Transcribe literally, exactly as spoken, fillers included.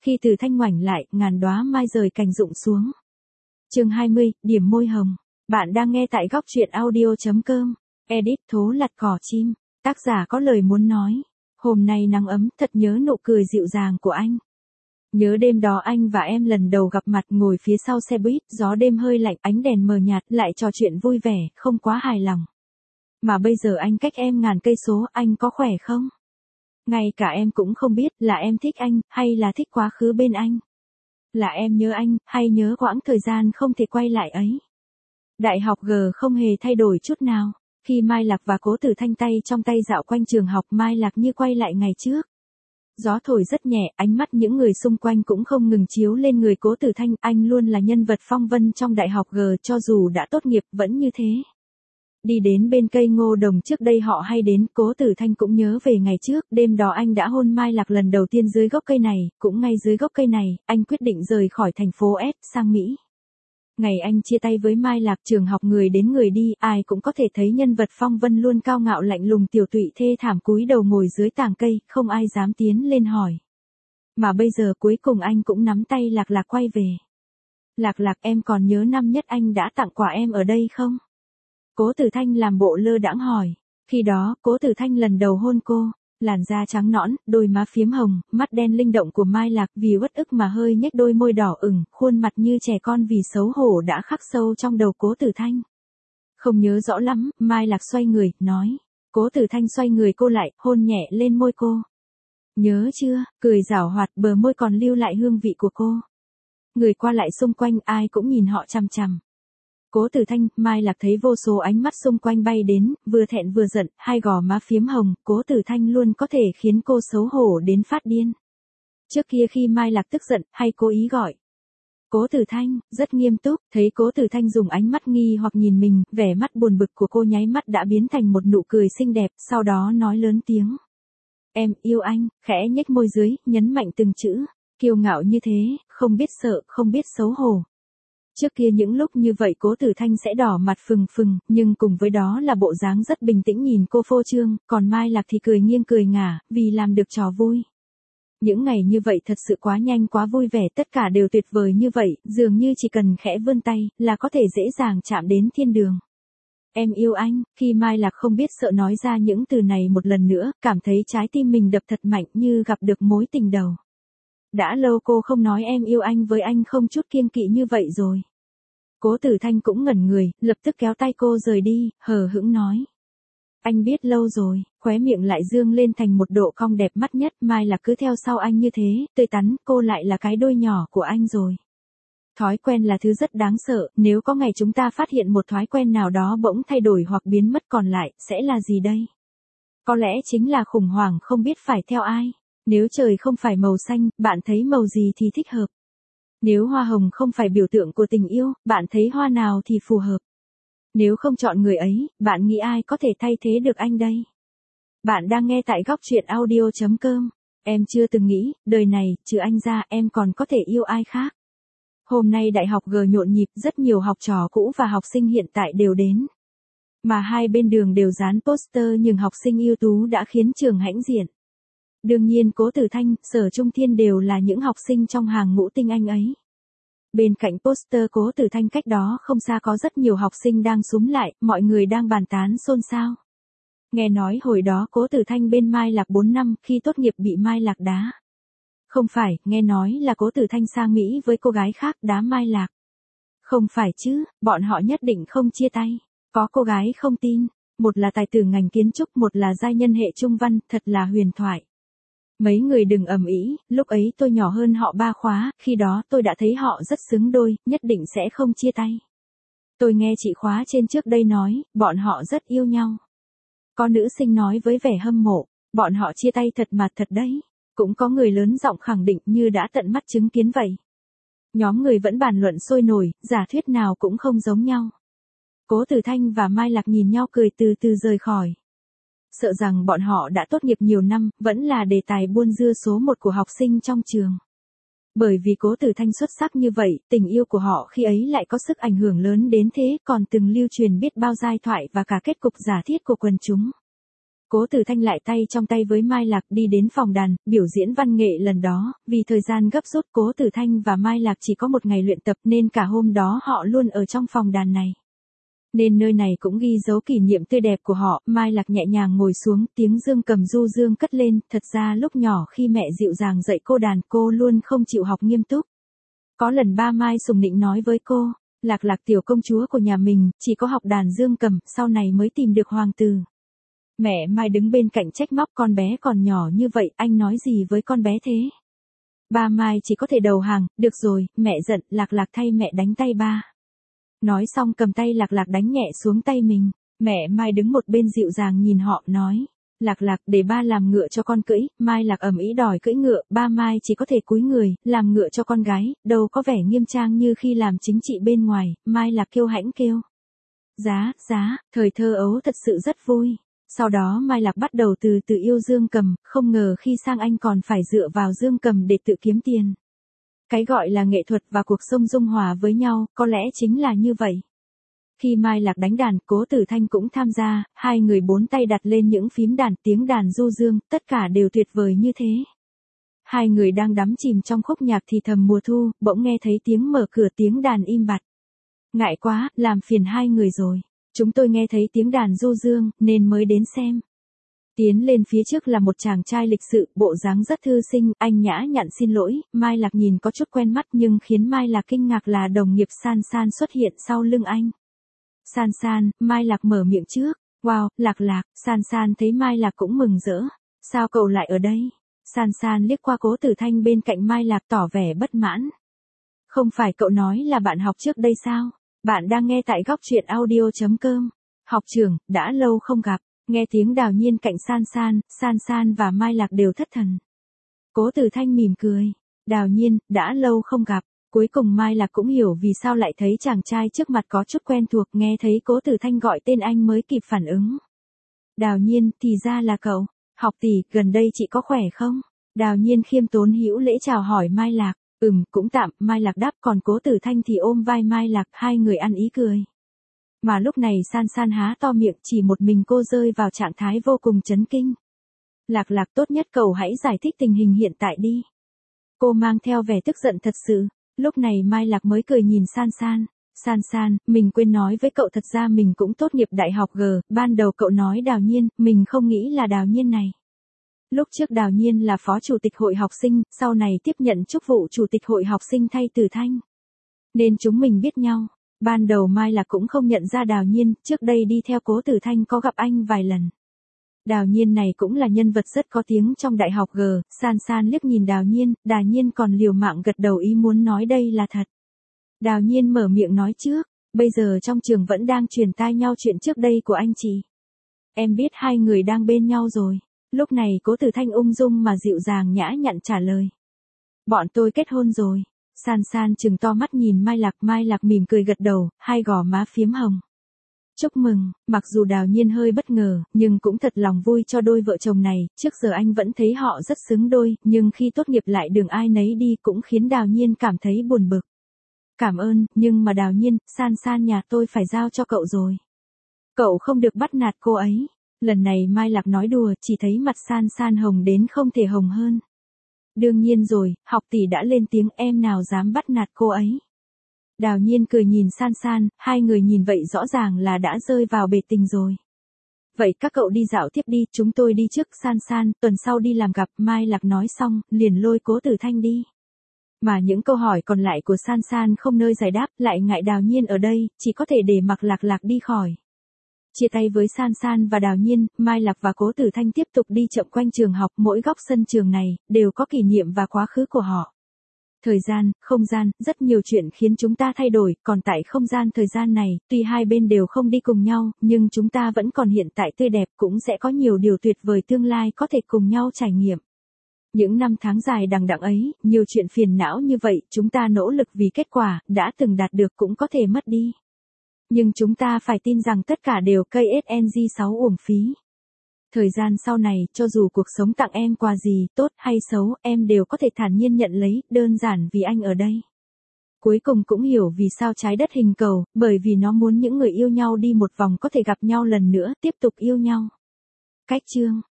Khi Từ Thanh ngoảnh lại, ngàn đóa mai rời cành rụng xuống. Chương hai mươi, điểm môi hồng. Bạn đang nghe tại góc truyện audio chấm com. Edit Thố Lặt Cỏ Chim. Tác giả có lời muốn nói. Hôm nay nắng ấm, thật nhớ nụ cười dịu dàng của anh. Nhớ đêm đó anh và em lần đầu gặp mặt, ngồi phía sau xe buýt, gió đêm hơi lạnh, ánh đèn mờ nhạt, lại trò chuyện vui vẻ, không quá hài lòng. Mà bây giờ anh cách em ngàn cây số, anh có khỏe không? Ngay cả em cũng không biết là em thích anh, hay là thích quá khứ bên anh. Là em nhớ anh, hay nhớ quãng thời gian không thể quay lại ấy. Đại học G không hề thay đổi chút nào. Khi Mai Lạc và Cố Tử Thanh tay trong tay dạo quanh trường học, Mai Lạc như quay lại ngày trước. Gió thổi rất nhẹ, ánh mắt những người xung quanh cũng không ngừng chiếu lên người Cố Tử Thanh. Anh luôn là nhân vật phong vân trong Đại học G, cho dù đã tốt nghiệp vẫn như thế. Đi đến bên cây ngô đồng trước đây họ hay đến, Cố Tử Thanh cũng nhớ về ngày trước, đêm đó anh đã hôn Mai Lạc lần đầu tiên dưới gốc cây này, cũng ngay dưới gốc cây này, anh quyết định rời khỏi thành phố S sang Mỹ. Ngày anh chia tay với Mai Lạc, trường học người đến người đi, ai cũng có thể thấy nhân vật phong vân luôn cao ngạo lạnh lùng tiểu tụy thê thảm cúi đầu ngồi dưới tàng cây, không ai dám tiến lên hỏi. Mà bây giờ cuối cùng anh cũng nắm tay Lạc Lạc quay về. Lạc Lạc, em còn nhớ năm nhất anh đã tặng quà em ở đây không? Cố Tử Thanh làm bộ lơ đãng hỏi. Khi đó, Cố Tử Thanh lần đầu hôn cô, làn da trắng nõn, đôi má phiếm hồng, mắt đen linh động của Mai Lạc vì uất ức mà hơi nhếch đôi môi đỏ ửng, khuôn mặt như trẻ con vì xấu hổ đã khắc sâu trong đầu Cố Tử Thanh. Không nhớ rõ lắm, Mai Lạc xoay người, nói. Cố Tử Thanh xoay người cô lại, hôn nhẹ lên môi cô. Nhớ chưa, cười giảo hoạt, bờ môi còn lưu lại hương vị của cô. Người qua lại xung quanh ai cũng nhìn họ chằm chằm. Cố Tử Thanh, Mai Lạc thấy vô số ánh mắt xung quanh bay đến, vừa thẹn vừa giận, hai gò má phiếm hồng, Cố Tử Thanh luôn có thể khiến cô xấu hổ đến phát điên. Trước kia khi Mai Lạc tức giận, hay cố ý gọi. Cố Tử Thanh, rất nghiêm túc, thấy Cố Tử Thanh dùng ánh mắt nghi hoặc nhìn mình, vẻ mắt buồn bực của cô nháy mắt đã biến thành một nụ cười xinh đẹp, sau đó nói lớn tiếng. Em yêu anh, khẽ nhếch môi dưới, nhấn mạnh từng chữ, kiêu ngạo như thế, không biết sợ, không biết xấu hổ. Trước kia những lúc như vậy Cố Tử Thanh sẽ đỏ mặt phừng phừng, nhưng cùng với đó là bộ dáng rất bình tĩnh nhìn cô phô trương, còn Mai Lạc thì cười nghiêng cười ngả, vì làm được trò vui. Những ngày như vậy thật sự quá nhanh quá vui vẻ, tất cả đều tuyệt vời như vậy, dường như chỉ cần khẽ vươn tay, là có thể dễ dàng chạm đến thiên đường. Em yêu anh, khi Mai Lạc không biết sợ nói ra những từ này một lần nữa, cảm thấy trái tim mình đập thật mạnh như gặp được mối tình đầu. Đã lâu cô không nói em yêu anh với anh không chút kiêng kỵ như vậy rồi. Cố Tử Thanh cũng ngẩn người, lập tức kéo tay cô rời đi, hờ hững nói. Anh biết lâu rồi, khóe miệng lại dương lên thành một độ cong đẹp mắt nhất, Mai Lạc cứ theo sau anh như thế, tươi tắn, cô lại là cái đôi nhỏ của anh rồi. Thói quen là thứ rất đáng sợ, nếu có ngày chúng ta phát hiện một thói quen nào đó bỗng thay đổi hoặc biến mất còn lại, sẽ là gì đây? Có lẽ chính là khủng hoảng không biết phải theo ai. Nếu trời không phải màu xanh, bạn thấy màu gì thì thích hợp? Nếu hoa hồng không phải biểu tượng của tình yêu, bạn thấy hoa nào thì phù hợp? Nếu không chọn người ấy, bạn nghĩ ai có thể thay thế được anh đây? Bạn đang nghe tại góc truyện audio chấm com. Em chưa từng nghĩ, đời này, trừ anh ra, em còn có thể yêu ai khác. Hôm nay Đại học G nhộn nhịp, rất nhiều học trò cũ và học sinh hiện tại đều đến. Mà hai bên đường đều dán poster nhưng học sinh ưu tú đã khiến trường hãnh diện. Đương nhiên Cố Tử Thanh, Sở Trung Thiên đều là những học sinh trong hàng ngũ tinh anh ấy. Bên cạnh poster Cố Tử Thanh cách đó không xa có rất nhiều học sinh đang xúm lại, mọi người đang bàn tán xôn xao. Nghe nói hồi đó Cố Tử Thanh bên Mai Lạc bốn năm, khi tốt nghiệp bị Mai Lạc đá. Không phải, nghe nói là Cố Tử Thanh sang Mỹ với cô gái khác đá Mai Lạc. Không phải chứ, bọn họ nhất định không chia tay. Có cô gái không tin, một là tài tử ngành kiến trúc, một là giai nhân hệ trung văn, thật là huyền thoại. Mấy người đừng ầm ĩ, lúc ấy tôi nhỏ hơn họ ba khóa, khi đó tôi đã thấy họ rất xứng đôi, nhất định sẽ không chia tay. Tôi nghe chị khóa trên trước đây nói, bọn họ rất yêu nhau. Có nữ sinh nói với vẻ hâm mộ, bọn họ chia tay thật mà thật đấy. Cũng có người lớn giọng khẳng định như đã tận mắt chứng kiến vậy. Nhóm người vẫn bàn luận sôi nổi, giả thuyết nào cũng không giống nhau. Cố Tử Thanh và Mai Lạc nhìn nhau cười từ từ rời khỏi. Sợ rằng bọn họ đã tốt nghiệp nhiều năm, vẫn là đề tài buôn dưa số một của học sinh trong trường. Bởi vì Cố Tử Thanh xuất sắc như vậy, tình yêu của họ khi ấy lại có sức ảnh hưởng lớn đến thế, còn từng lưu truyền biết bao giai thoại và cả kết cục giả thiết của quần chúng. Cố Tử Thanh lại tay trong tay với Mai Lạc đi đến phòng đàn, biểu diễn văn nghệ lần đó, vì thời gian gấp rút Cố Tử Thanh và Mai Lạc chỉ có một ngày luyện tập nên cả hôm đó họ luôn ở trong phòng đàn này. Nên nơi này cũng ghi dấu kỷ niệm tươi đẹp của họ. Mai Lạc nhẹ nhàng ngồi xuống, tiếng dương cầm du dương cất lên. Thật ra lúc nhỏ khi mẹ dịu dàng dạy cô đàn, cô luôn không chịu học nghiêm túc. Có lần ba Mai sùng nịnh nói với cô, Lạc Lạc tiểu công chúa của nhà mình, chỉ có học đàn dương cầm, sau này mới tìm được hoàng tử. Mẹ Mai đứng bên cạnh trách móc, con bé còn nhỏ như vậy, anh nói gì với con bé thế? Ba Mai chỉ có thể đầu hàng, được rồi, mẹ giận, Lạc Lạc thay mẹ đánh tay ba. Nói xong cầm tay Lạc Lạc đánh nhẹ xuống tay mình. Mẹ Mai đứng một bên dịu dàng nhìn họ, nói, Lạc Lạc để ba làm ngựa cho con cưỡi. Mai Lạc ầm ĩ đòi cưỡi ngựa, ba Mai chỉ có thể cúi người, làm ngựa cho con gái, đâu có vẻ nghiêm trang như khi làm chính trị bên ngoài. Mai Lạc kiêu hãnh kêu, giá, giá, thời thơ ấu thật sự rất vui. Sau đó Mai Lạc bắt đầu từ từ yêu dương cầm, không ngờ khi sang Anh còn phải dựa vào dương cầm để tự kiếm tiền. Cái gọi là nghệ thuật và cuộc sống dung hòa với nhau, có lẽ chính là như vậy. Khi Mai Lạc đánh đàn, Cố Tử Thanh cũng tham gia, hai người bốn tay đặt lên những phím đàn, tiếng đàn du dương, tất cả đều tuyệt vời như thế. Hai người đang đắm chìm trong khúc nhạc thì thầm mùa thu, bỗng nghe thấy tiếng mở cửa, tiếng đàn im bặt. Ngại quá, làm phiền hai người rồi. Chúng tôi nghe thấy tiếng đàn du dương, nên mới đến xem. Tiến lên phía trước là một chàng trai lịch sự, bộ dáng rất thư sinh, anh nhã nhặn xin lỗi. Mai Lạc nhìn có chút quen mắt nhưng khiến Mai Lạc kinh ngạc là đồng nghiệp San San xuất hiện sau lưng anh. San San, Mai Lạc mở miệng trước. Wow, Lạc Lạc. San San thấy Mai Lạc cũng mừng rỡ. Sao cậu lại ở đây? San San liếc qua Cố Tử Thanh bên cạnh Mai Lạc tỏ vẻ bất mãn. Không phải cậu nói là bạn học trước đây sao? Bạn đang nghe tại góc truyện audio chấm com. Học trưởng, đã lâu không gặp. Nghe tiếng Đào Nhiên cạnh San San, San San và Mai Lạc đều thất thần. Cố Tử Thanh mỉm cười. Đào Nhiên, đã lâu không gặp. Cuối cùng Mai Lạc cũng hiểu vì sao lại thấy chàng trai trước mặt có chút quen thuộc, nghe thấy Cố Tử Thanh gọi tên anh mới kịp phản ứng. Đào Nhiên, thì ra là cậu. Học tỷ, gần đây chị có khỏe không? Đào Nhiên khiêm tốn hữu lễ chào hỏi Mai Lạc. Ừm, cũng tạm, Mai Lạc đáp, còn Cố Tử Thanh thì ôm vai Mai Lạc, hai người ăn ý cười. Mà lúc này San San há to miệng, chỉ một mình cô rơi vào trạng thái vô cùng chấn kinh. Lạc Lạc, tốt nhất cậu hãy giải thích tình hình hiện tại đi. Cô mang theo vẻ tức giận thật sự. Lúc này Mai Lạc mới cười nhìn San San. San San, mình quên nói với cậu, thật ra mình cũng tốt nghiệp đại học G, ban đầu cậu nói Đào Nhiên, mình không nghĩ là Đào Nhiên này. Lúc trước Đào Nhiên là phó chủ tịch hội học sinh, sau này tiếp nhận chức vụ chủ tịch hội học sinh thay Tử Thanh. Nên chúng mình biết nhau. Ban đầu Mai Lạc cũng không nhận ra Đào Nhiên, trước đây đi theo Cố Tử Thanh có gặp anh vài lần. Đào Nhiên này cũng là nhân vật rất có tiếng trong đại học G. San San liếc nhìn Đào Nhiên, Đào Nhiên còn liều mạng gật đầu ý muốn nói đây là thật. Đào Nhiên mở miệng nói trước, bây giờ trong trường vẫn đang truyền tai nhau chuyện trước đây của anh chị. Em biết hai người đang bên nhau rồi. Lúc này Cố Tử Thanh ung dung mà dịu dàng nhã nhặn trả lời. Bọn tôi kết hôn rồi. San San trừng to mắt nhìn Mai Lạc, Mai Lạc mỉm cười gật đầu, hai gò má phiếm hồng. Chúc mừng, mặc dù Đào Nhiên hơi bất ngờ, nhưng cũng thật lòng vui cho đôi vợ chồng này, trước giờ anh vẫn thấy họ rất xứng đôi, nhưng khi tốt nghiệp lại đường ai nấy đi cũng khiến Đào Nhiên cảm thấy buồn bực. Cảm ơn, nhưng mà Đào Nhiên, San San nhà tôi phải giao cho cậu rồi. Cậu không được bắt nạt cô ấy. Lần này Mai Lạc nói đùa, chỉ thấy mặt San San hồng đến không thể hồng hơn. Đương nhiên rồi, học tỷ đã lên tiếng, em nào dám bắt nạt cô ấy. Đào Nhiên cười nhìn San San, hai người nhìn vậy rõ ràng là đã rơi vào bể tình rồi. Vậy các cậu đi dạo tiếp đi, chúng tôi đi trước. San San, tuần sau đi làm gặp. Mai Lạc nói xong, liền lôi Cố Tử Thanh đi. Mà những câu hỏi còn lại của San San không nơi giải đáp, lại ngại Đào Nhiên ở đây, chỉ có thể để mặc Lạc Lạc đi khỏi. Chia tay với San San và Đào Nhiên, Mai Lạc và Cố Tử Thanh tiếp tục đi chậm quanh trường học, mỗi góc sân trường này, đều có kỷ niệm và quá khứ của họ. Thời gian, không gian, rất nhiều chuyện khiến chúng ta thay đổi, còn tại không gian thời gian này, tuy hai bên đều không đi cùng nhau, nhưng chúng ta vẫn còn hiện tại tươi đẹp, cũng sẽ có nhiều điều tuyệt vời tương lai có thể cùng nhau trải nghiệm. Những năm tháng dài đằng đẵng ấy, nhiều chuyện phiền não như vậy, chúng ta nỗ lực vì kết quả, đã từng đạt được cũng có thể mất đi. Nhưng chúng ta phải tin rằng tất cả đều ca ét en giê sáu uổng phí. Thời gian sau này, cho dù cuộc sống tặng em quà gì, tốt hay xấu, em đều có thể thản nhiên nhận lấy, đơn giản vì anh ở đây. Cuối cùng cũng hiểu vì sao trái đất hình cầu, bởi vì nó muốn những người yêu nhau đi một vòng có thể gặp nhau lần nữa, tiếp tục yêu nhau. Cách chương